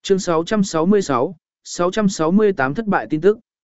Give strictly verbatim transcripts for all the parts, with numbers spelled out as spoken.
Chương sáu trăm sáu mươi sáu, sáu trăm sáu mươi tám thất bại tin tức.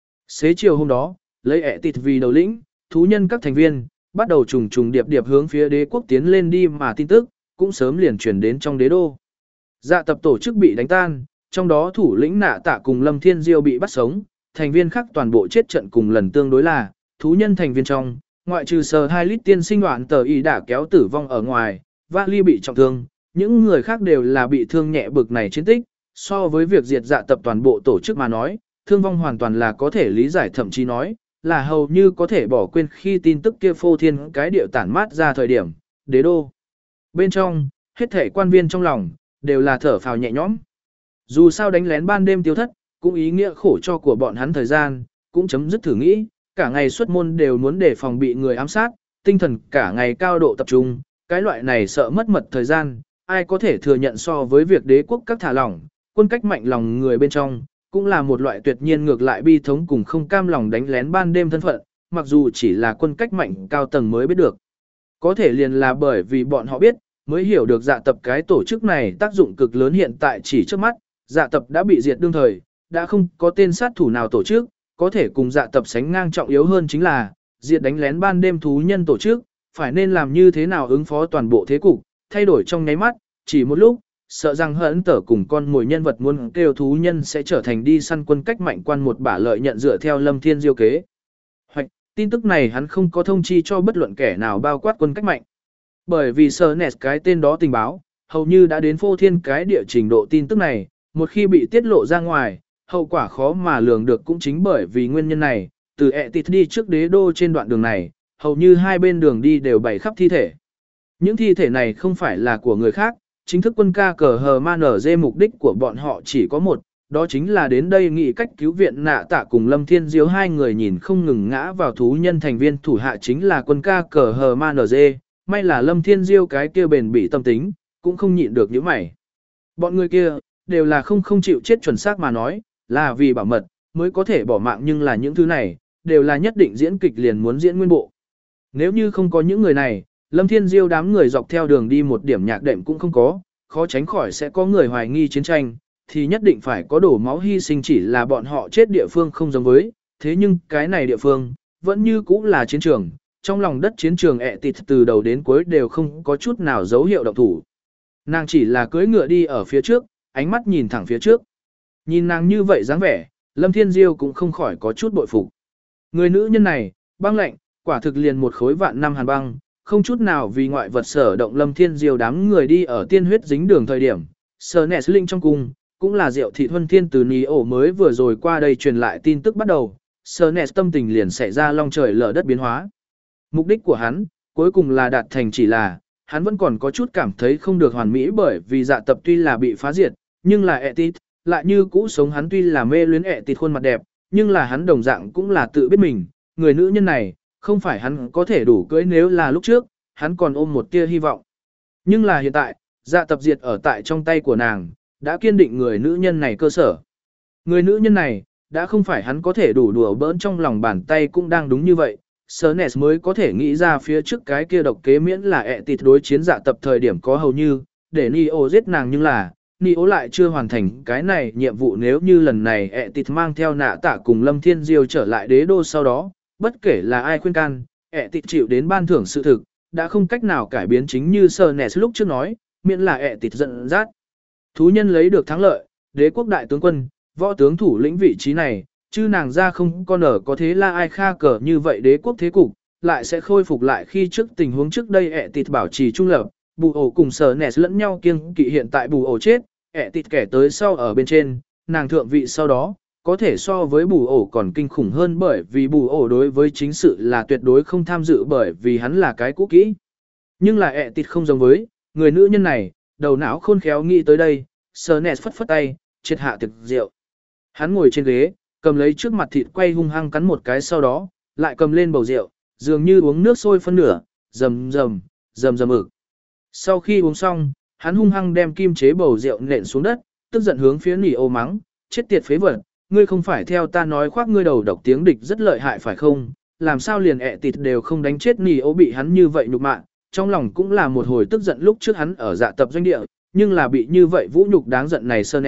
Xế chiều hôm đó, lấy ẹ tịt vì đầu lĩnh, thú nhân các thành viên, bắt đầu trùng trùng điệp điệp hướng phía đế quốc tiến lên đi mà tin tức, cũng sớm liền truyền đến trong đế đô. Dạ tập tổ chức bị đánh tan, trong đó thủ lĩnh Nạ Tạ cùng Lâm Thiên Diêu bị bắt sống, thành viên khác toàn bộ chết trận cùng lần tương đối là, thú nhân thành viên trong, ngoại trừ sờ hai lít tiên sinh đoạn tờ y đã kéo tử vong ở ngoài, Vali bị trọng thương, những người khác đều là bị thương nhẹ bực này chiến tích, so với việc diệt dạ tập toàn bộ tổ chức mà nói, thương vong hoàn toàn là có thể lý giải, thậm chí nói là hầu như có thể bỏ quên khi tin tức kia phô thiên cái điệu tản mát ra thời điểm, đế đô. Bên trong, hết thể quan viên trong lòng, đều là thở phào nhẹ nhõm. Dù sao đánh lén ban đêm tiêu thất, cũng ý nghĩa khổ cho của bọn hắn thời gian, cũng chấm dứt thử nghĩ, cả ngày xuất môn đều muốn để phòng bị người ám sát, tinh thần cả ngày cao độ tập trung, cái loại này sợ mất mật thời gian, ai có thể thừa nhận so với việc đế quốc các thả lỏng, quân cách mạnh lòng người bên trong, cũng là một loại tuyệt nhiên ngược lại bi thống cùng không cam lòng đánh lén ban đêm thân phận, mặc dù chỉ là quân cách mạnh cao tầng mới biết được. Có thể liền là bởi vì bọn họ biết, mới hiểu được dạ tập cái tổ chức này tác dụng cực lớn hiện tại chỉ trước mắt, dạ tập đã bị diệt đương thời, đã không có tên sát thủ nào tổ chức, có thể cùng dạ tập sánh ngang trọng yếu hơn chính là, diệt đánh lén ban đêm thú nhân tổ chức, phải nên làm như thế nào ứng phó toàn bộ thế cục, thay đổi trong nháy mắt, chỉ một lúc, sợ rằng hận tở cùng con mồi nhân vật muốn kêu thú nhân sẽ trở thành đi săn quân cách mạnh quan một bả lợi nhận dựa theo Lâm Thiên Diêu kế. Hoặc, tin tức này hắn không có thông chi cho bất luận kẻ nào bao quát quân cách mạnh. Bởi vì sờ nẹt cái tên đó tình báo, hầu như đã đến phô thiên cái địa trình độ tin tức này, một khi bị tiết lộ ra ngoài, hậu quả khó mà lường được cũng chính bởi vì nguyên nhân này, từ ẹ tịt đi trước đế đô trên đoạn đường này, hầu như hai bên đường đi đều bày khắp thi thể. Những thi thể này không phải là của người khác, chính thức quân ca cờ hờ man ở dê mục đích của bọn họ chỉ có một, đó chính là đến đây nghĩ cách cứu viện Nạ Tạ cùng Lâm Thiên Diếu hai người nhìn không ngừng ngã vào thú nhân thành viên thủ hạ chính là quân ca cờ hờ man ở dê, may là Lâm Thiên Diêu cái kia bền bỉ tâm tính, cũng không nhịn được những mày. Bọn người kia, đều là không không chịu chết chuẩn xác mà nói, là vì bảo mật, mới có thể bỏ mạng nhưng là những thứ này, đều là nhất định diễn kịch liền muốn diễn nguyên bộ. Nếu như không có những người này, Lâm Thiên Diêu đám người dọc theo đường đi một điểm nhạc đệm cũng không có, khó tránh khỏi sẽ có người hoài nghi chiến tranh, thì nhất định phải có đổ máu hy sinh chỉ là bọn họ chết địa phương không giống với, thế nhưng cái này địa phương, vẫn như cũ là chiến trường, trong lòng đất chiến trường ẹ tịt từ đầu đến cuối đều không có chút nào dấu hiệu động thủ. Nàng chỉ là cưỡi ngựa đi ở phía trước, ánh mắt nhìn thẳng phía trước. Nhìn nàng như vậy dáng vẻ, Lâm Thiên Diêu cũng không khỏi có chút bội phục. Người nữ nhân này, băng lạnh, quả thực liền một khối vạn năm hàn băng, không chút nào vì ngoại vật sở động. Lâm Thiên Diêu đám người đi ở tiên huyết dính đường thời điểm, sờ nẹt linh trong cung, cũng là rượu thị huân thiên từ ní ổ mới vừa rồi qua đây truyền lại tin tức bắt đầu, sờ nẹt tâm tình liền xảy ra long trời lở đất biến hóa. Mục đích của hắn, cuối cùng là đạt thành chỉ là, hắn vẫn còn có chút cảm thấy không được hoàn mỹ bởi vì dạ tập tuy là bị phá diệt, nhưng là ẹ tịt, lại như cũ sống hắn tuy là mê luyến ẹ tịt khuôn mặt đẹp, nhưng là hắn đồng dạng cũng là tự biết mình, người nữ nhân này, không phải hắn có thể đủ cưới nếu là lúc trước, hắn còn ôm một tia hy vọng. Nhưng là hiện tại, dạ tập diệt ở tại trong tay của nàng, đã kiên định người nữ nhân này cơ sở. Người nữ nhân này, đã không phải hắn có thể đủ đùa bỡn trong lòng bàn tay cũng đang đúng như vậy. Sớnes mới có thể nghĩ ra phía trước cái kia độc kế miễn là ẹ tịt đối chiến dạ tập thời điểm có hầu như, để Nio giết nàng nhưng là, Nio lại chưa hoàn thành cái này nhiệm vụ nếu như lần này ẹ tịt mang theo Nạ Tạ cùng Lâm Thiên Diêu trở lại đế đô sau đó, bất kể là ai khuyên can, ẹ tịt chịu đến ban thưởng sự thực, đã không cách nào cải biến chính như Sớnes lúc trước nói, miễn là ẹ tịt giận dắt. Thú nhân lấy được thắng lợi, đế quốc đại tướng quân, võ tướng thủ lĩnh vị trí này, chứ nàng ra không con ở có thế là ai kha cờ như vậy đế quốc thế cục, lại sẽ khôi phục lại khi trước tình huống trước đây ẹ tịt bảo trì trung lập, bù ổ cùng sở nẹt lẫn nhau kiêng kỵ hiện tại bù ổ chết, ẹ tịt kẻ tới sau ở bên trên, nàng thượng vị sau đó, có thể so với bù ổ còn kinh khủng hơn bởi vì bù ổ đối với chính sự là tuyệt đối không tham dự bởi vì hắn là cái cũ kỹ. Nhưng là ẹ tịt không giống với, người nữ nhân này, đầu não khôn khéo nghĩ tới đây, sở nẹt phất phất tay, triệt hạ thực rượu. Hắn ngồi trên ghế, cầm lấy trước mặt thịt quay hung hăng cắn một cái sau đó, lại cầm lên bầu rượu, dường như uống nước sôi phân nửa, rầm rầm, rầm rầm ực. Sau khi uống xong, hắn hung hăng đem kim chế bầu rượu nện xuống đất, tức giận hướng phía nỉ ô mắng, chết tiệt phế vật, ngươi không phải theo ta nói khoác ngươi đầu độc tiếng địch rất lợi hại phải không, làm sao liền ẹ tịt đều không đánh chết nỉ ô bị hắn như vậy nhục mạ, trong lòng cũng là một hồi tức giận lúc trước hắn ở dạ tập doanh địa, nhưng là bị như vậy vũ nhục đáng giận này Sớnes,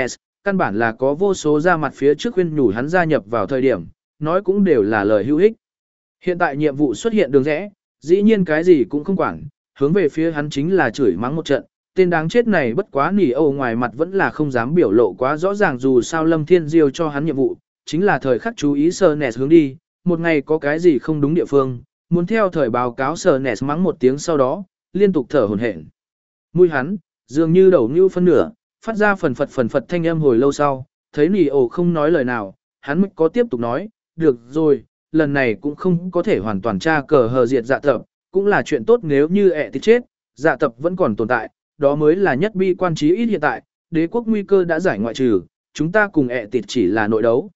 căn bản là có vô số ra mặt phía trước khuyên nhủ hắn gia nhập vào thời điểm, nói cũng đều là lời hữu ích. Hiện tại nhiệm vụ xuất hiện đường rẽ, dĩ nhiên cái gì cũng không quản, hướng về phía hắn chính là chửi mắng một trận, tên đáng chết này bất quá nỉ âu ngoài mặt vẫn là không dám biểu lộ quá rõ ràng dù sao Lâm Thiên Diêu cho hắn nhiệm vụ, chính là thời khắc chú ý sờ nẹt hướng đi, một ngày có cái gì không đúng địa phương, muốn theo thời báo cáo sờ nẹt mắng một tiếng sau đó, liên tục thở hổn hển. Mũi hắn, dường như đầu như phân nửa, phát ra phần phật phần phật thanh âm hồi lâu sau, thấy nỉ âu không nói lời nào, hắn mới có tiếp tục nói, được rồi, lần này cũng không có thể hoàn toàn tra cờ hờ diệt dạ tập, cũng là chuyện tốt nếu như ẹ thì chết, dạ tập vẫn còn tồn tại, đó mới là nhất bi quan trí ít hiện tại, đế quốc nguy cơ đã giải ngoại trừ, chúng ta cùng ẹ tịt chỉ là nội đấu.